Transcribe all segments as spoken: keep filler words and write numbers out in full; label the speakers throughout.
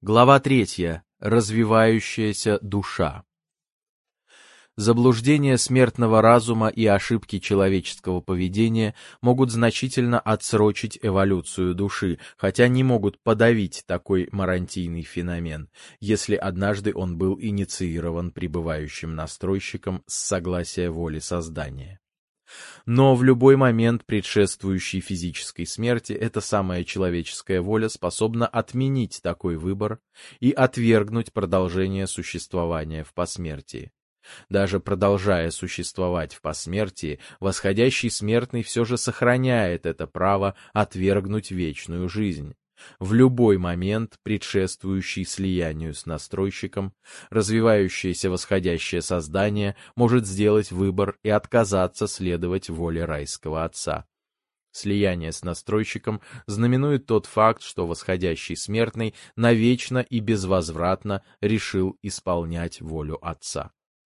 Speaker 1: Глава третья. Развивающаяся душа. Заблуждения смертного разума и ошибки человеческого поведения могут значительно отсрочить эволюцию души, хотя не могут подавить такой марантийный феномен, если однажды он был инициирован пребывающим настройщиком с согласия воли создания. Но в любой момент, предшествующий физической смерти, эта самая человеческая воля способна отменить такой выбор и отвергнуть продолжение существования в посмертии. Даже продолжая существовать в посмертии, восходящий смертный все же сохраняет это право отвергнуть вечную жизнь. В любой момент, предшествующий слиянию с настройщиком, развивающееся восходящее создание может сделать выбор и отказаться следовать воле райского Отца. Слияние с настройщиком знаменует тот факт, что восходящий смертный навечно и безвозвратно решил исполнять волю Отца.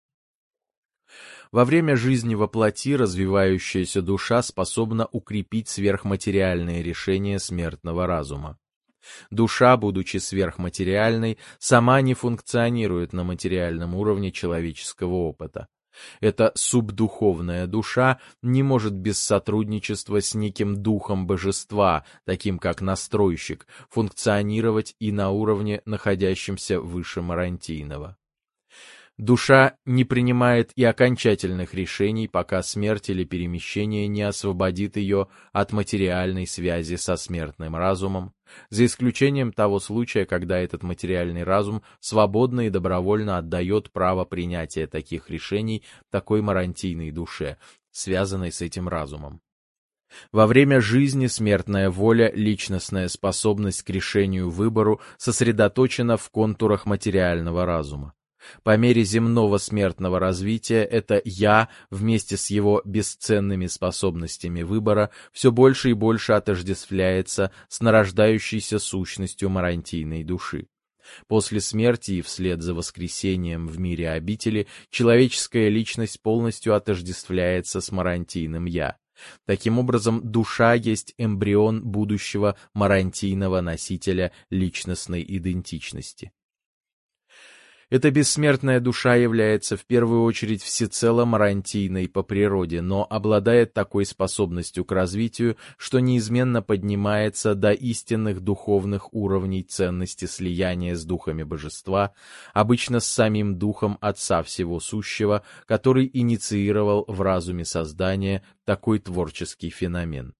Speaker 1: Во время жизни во плоти развивающаяся душа способна укрепить сверхматериальные решения смертного разума. Душа, будучи сверхматериальной, сама не функционирует на материальном уровне человеческого опыта. Эта субдуховная душа не может без сотрудничества с неким духом божества, таким как настройщик, функционировать и на уровне, находящемся выше марантийного. Душа не принимает и окончательных решений, пока смерть или перемещение не освободит ее от материальной связи со смертным разумом, за исключением того случая, когда этот материальный разум свободно и добровольно отдает право принятия таких решений такой марантийной душе, связанной с этим разумом. Во время жизни смертная воля, личностная способность к решению выбору сосредоточена в контурах материального разума. По мере земного смертного развития это «я» вместе с его бесценными способностями выбора все больше и больше отождествляется с нарождающейся сущностью марантийной души. После смерти и вслед за воскресением в мире обители человеческая личность полностью отождествляется с марантийным «я». Таким образом, душа есть эмбрион будущего марантийного носителя личностной идентичности. Эта бессмертная душа является в первую очередь всецело марантийной по природе, но обладает такой способностью к развитию, что неизменно поднимается до истинных духовных уровней ценности слияния с духами божества, обычно с самим духом Отца Всего Сущего, который инициировал в разуме создания такой творческий феномен.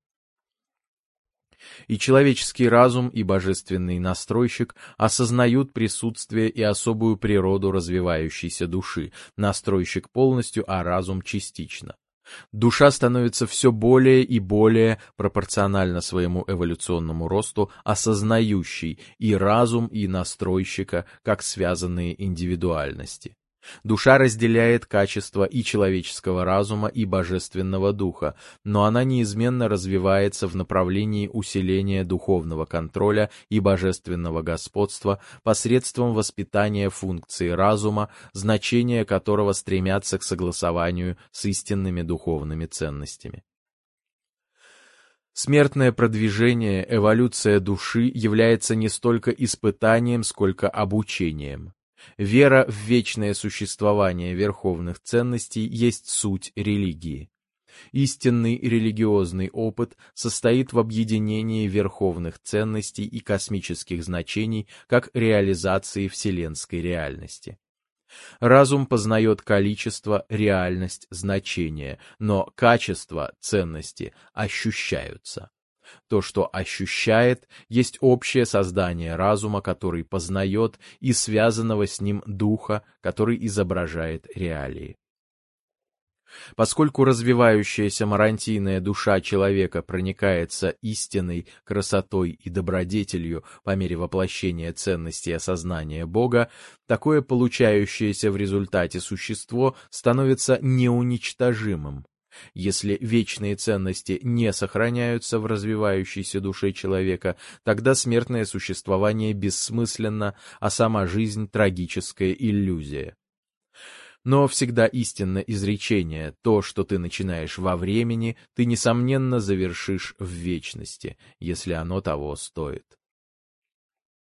Speaker 1: И человеческий разум, и божественный настройщик осознают присутствие и особую природу развивающейся души, настройщик полностью, а разум частично. Душа становится все более и более, пропорционально своему эволюционному росту, осознающей и разум, и настройщика, как связанные индивидуальности. Душа разделяет качества и человеческого разума, и божественного духа, но она неизменно развивается в направлении усиления духовного контроля и божественного господства посредством воспитания функции разума, значения которого стремятся к согласованию с истинными духовными ценностями. Смертное продвижение, эволюция души является не столько испытанием, сколько обучением. Вера в вечное существование верховных ценностей есть суть религии. Истинный религиозный опыт состоит в объединении верховных ценностей и космических значений как реализации вселенской реальности. Разум познает количество, реальность, значение, но качество, ценности ощущаются. То, что ощущает, есть общее создание разума, который познает, и связанного с ним духа, который изображает реалии. Поскольку развивающаяся марантийная душа человека проникается истиной, красотой и добродетелью по мере воплощения ценностей осознания Бога, такое получающееся в результате существо становится неуничтожимым. Если вечные ценности не сохраняются в развивающейся душе человека, тогда смертное существование бессмысленно, а сама жизнь — трагическая иллюзия. Но всегда истинно изречение: то, что ты начинаешь во времени, ты, несомненно, завершишь в вечности, если оно того стоит.